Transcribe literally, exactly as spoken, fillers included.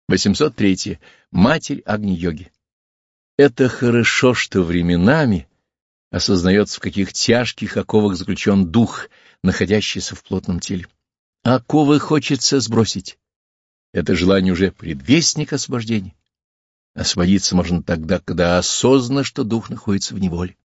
восемьсот третье. Матерь Агни-йоги. Это хорошо, что временами осознается, в каких тяжких оковах заключен дух, находящийся в плотном теле. Оковы хочется сбросить. Это желание уже предвестник освобождения. Освободиться можно тогда, когда осознано, что дух находится в неволе.